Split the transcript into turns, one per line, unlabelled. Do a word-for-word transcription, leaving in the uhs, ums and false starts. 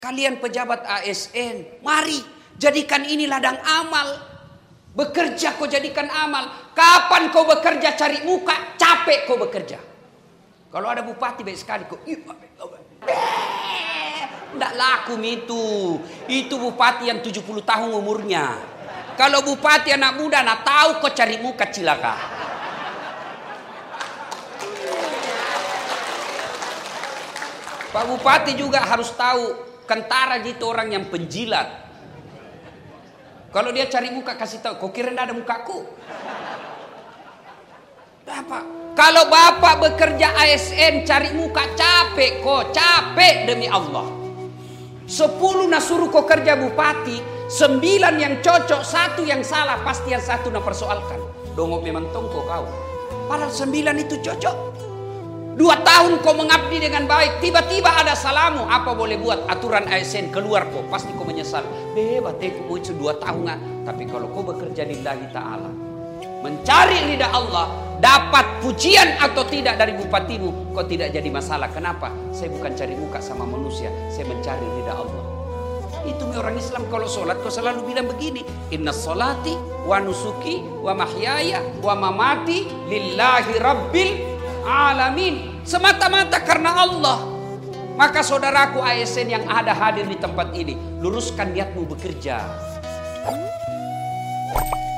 Kalian pejabat A S N, mari jadikan ini ladang amal. Bekerja kau jadikan amal. Kapan kau bekerja cari muka, capek kau bekerja. Kalau ada bupati baik sekali kau, tidak laku itu. Itu bupati yang tujuh puluh tahun umurnya. Kalau bupati anak muda, nak tahu kau cari muka cilaka. Pak Bupati juga harus tahu, Kentara gitu orang yang penjilat. Kalau dia cari muka kasih tahu, kau kira tidak ada mukaku? Apa? Kalau bapak bekerja A S N cari muka capek kok, capek demi Allah. Sepuluh nasuruh kau kerja bupati, sembilan yang cocok, satu yang salah, pasti yang satu nak persoalkan. Dongok memang tongko kau. Padahal sembilan itu cocok. Dua tahun kau mengabdi dengan baik, tiba-tiba ada salamu, apa boleh buat? Aturan A S N keluar kau, pasti kau menyesal. Hebat aku itu dua tahun. Tapi kalau kau bekerja lillahi ta'ala, mencari lidah Allah, dapat pujian atau tidak dari bupatimu, kau tidak jadi masalah. Kenapa? Saya bukan cari muka sama manusia, saya mencari lidah Allah. Itu orang Islam kalau sholat kau selalu bilang begini, inna sholati wa nusuki wa mahyaya wa mamati lillahi rabbil alamin, semata-mata karena Allah. Maka saudaraku A S N yang ada hadir di tempat ini, luruskan niatmu bekerja.